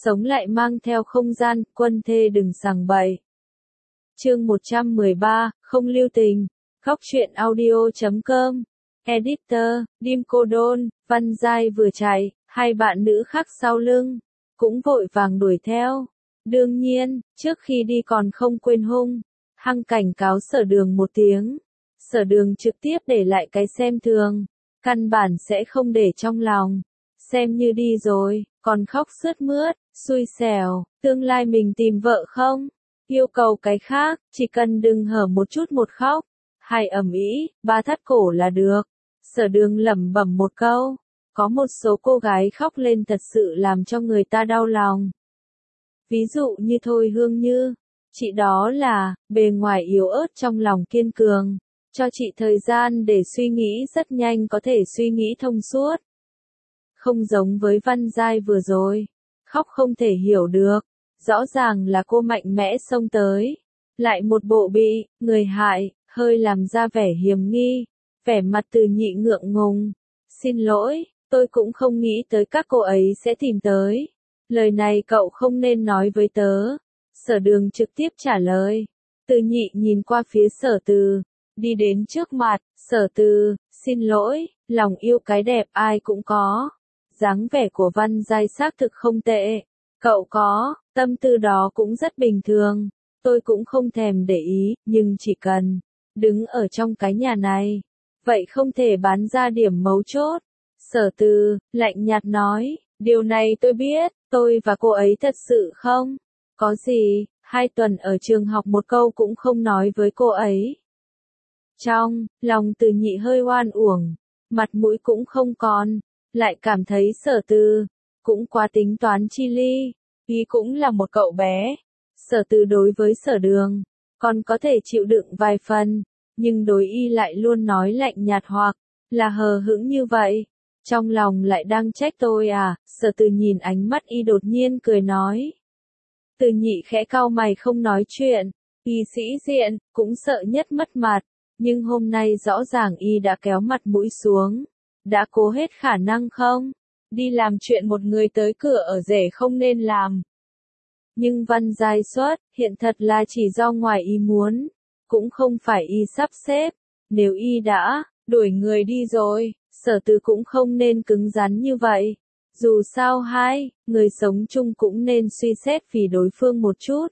sống lại mang theo không gian, quân thê đừng sằng bậy. Chương 113, không lưu tình. Góc truyện audio.com. Editor, Dim Cô Đôn, Văn Giai vừa chạy, hai bạn nữ khác sau lưng, cũng vội vàng đuổi theo. Đương nhiên, trước khi đi còn không quên hăng cảnh cáo Sở Đường một tiếng. Sở Đường trực tiếp để lại cái xem thường, căn bản sẽ không để trong lòng. Xem như đi rồi, còn khóc sướt mướt, xui xẻo, tương lai mình tìm vợ không? Yêu cầu cái khác, chỉ cần đừng hở một chút một khóc, hay ầm ĩ, ba thắt cổ là được. Sở Đường lẩm bẩm một câu, có một số cô gái khóc lên thật sự làm cho người ta đau lòng. Ví dụ như Thôi Hương Như, chị đó là, bề ngoài yếu ớt trong lòng kiên cường, cho chị thời gian để suy nghĩ rất nhanh có thể suy nghĩ thông suốt. Không giống với Văn Giai vừa rồi, khóc không thể hiểu được, rõ ràng là cô mạnh mẽ xông tới, lại một bộ bị, người hại, hơi làm ra vẻ hiềm nghi, vẻ mặt Từ Nhị ngượng ngùng. Xin lỗi, tôi cũng không nghĩ tới các cô ấy sẽ tìm tới. Lời này cậu không nên nói với tớ. Sở Đường trực tiếp trả lời. Từ Nhị nhìn qua phía Sở Từ, đi đến trước mặt, Sở Từ, xin lỗi, lòng yêu cái đẹp ai cũng có. Dáng vẻ của Văn Giai xác thực không tệ. Cậu có, tâm tư đó cũng rất bình thường. Tôi cũng không thèm để ý, nhưng chỉ cần đứng ở trong cái nhà này, vậy không thể bán ra điểm mấu chốt. Sở Từ, lạnh nhạt nói, điều này tôi biết, tôi và cô ấy thật sự không có gì, 2 tuần ở trường học một câu cũng không nói với cô ấy. Trong lòng Từ Nhị hơi oan uổng, mặt mũi cũng không còn, lại cảm thấy Sở Từ cũng quá tính toán chi ly, ý cũng là một cậu bé. Sở Từ đối với Sở Đường còn có thể chịu đựng vài phần, nhưng đối y lại luôn nói lạnh nhạt hoặc là hờ hững như vậy. Trong lòng lại đang trách tôi à? Sở Từ nhìn ánh mắt y đột nhiên cười nói. Từ Nhị khẽ cau mày không nói chuyện, y sĩ diện, cũng sợ nhất mất mặt, nhưng hôm nay rõ ràng y đã kéo mặt mũi xuống, đã cố hết khả năng không? Đi làm chuyện một người tới cửa ở rể không nên làm. Nhưng Văn Giai xuất hiện thật là chỉ do ngoài ý muốn, cũng không phải y sắp xếp, nếu y đã đuổi người đi rồi, Sở Từ cũng không nên cứng rắn như vậy. Dù sao hai người sống chung cũng nên suy xét vì đối phương một chút.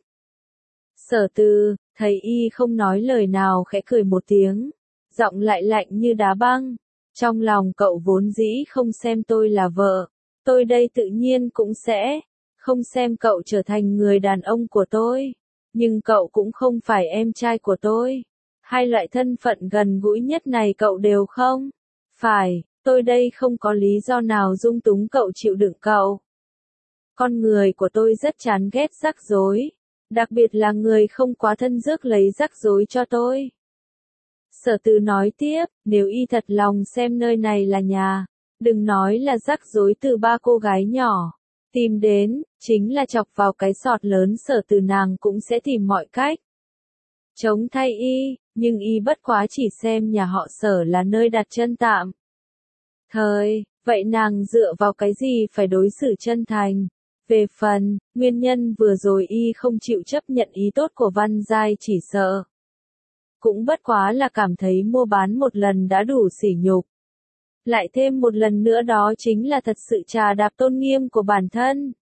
Sở Từ thấy y không nói lời nào khẽ cười một tiếng, giọng lại lạnh như đá băng. Trong lòng cậu vốn dĩ không xem tôi là vợ, tôi đây tự nhiên cũng sẽ không xem cậu trở thành người đàn ông của tôi. Nhưng cậu cũng không phải em trai của tôi. Hai loại thân phận gần gũi nhất này cậu đều không phải. Tôi đây không có lý do nào dung túng cậu chịu đựng cậu. Con người của tôi rất chán ghét rắc rối, đặc biệt là người không quá thân rước lấy rắc rối cho tôi. Sở Từ nói tiếp, nếu y thật lòng xem nơi này là nhà, đừng nói là rắc rối từ 3 cô gái nhỏ tìm đến, chính là chọc vào cái sọt lớn Sở Từ nàng cũng sẽ tìm mọi cách chống thay y, nhưng y bất quá chỉ xem nhà họ Sở là nơi đặt chân tạm thời, vậy nàng dựa vào cái gì phải đối xử chân thành? Về phần nguyên nhân vừa rồi y không chịu chấp nhận ý tốt của Văn Giai chỉ sợ cũng bất quá là cảm thấy mua bán một lần đã đủ sỉ nhục. Lại thêm một lần nữa đó chính là thật sự trà đạp tôn nghiêm của bản thân.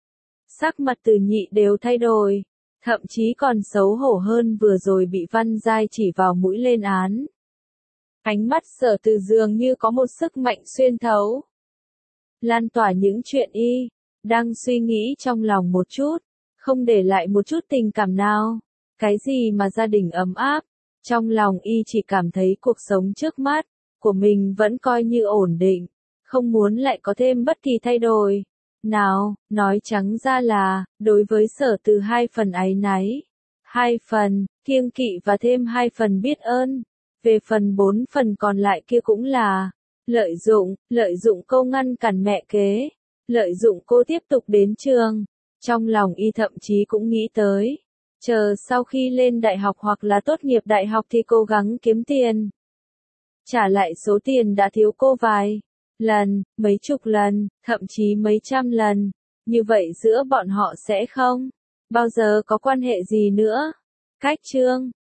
Sắc mặt Từ Nhị đều thay đổi, thậm chí còn xấu hổ hơn vừa rồi bị Văn Giai chỉ vào mũi lên án. Ánh mắt Sở Từ dường như có một sức mạnh xuyên thấu, lan tỏa những chuyện y đang suy nghĩ trong lòng một chút, không để lại một chút tình cảm nào. Cái gì mà gia đình ấm áp, trong lòng y chỉ cảm thấy cuộc sống trước mắt của mình vẫn coi như ổn định, không muốn lại có thêm bất kỳ thay đổi nào. Nói trắng ra là, đối với Sở Từ 2 phần áy náy, 2 phần kiêng kỵ và thêm 2 phần biết ơn. Về phần 4 phần còn lại kia cũng là lợi dụng cô ngăn cản mẹ kế, lợi dụng cô tiếp tục đến trường. Trong lòng y thậm chí cũng nghĩ tới, chờ sau khi lên đại học hoặc là tốt nghiệp đại học thì cố gắng kiếm tiền, trả lại số tiền đã thiếu cô vài lần, mấy chục lần, thậm chí mấy trăm lần. như vậy giữa bọn họ sẽ không bao giờ có quan hệ gì nữa. Cách chương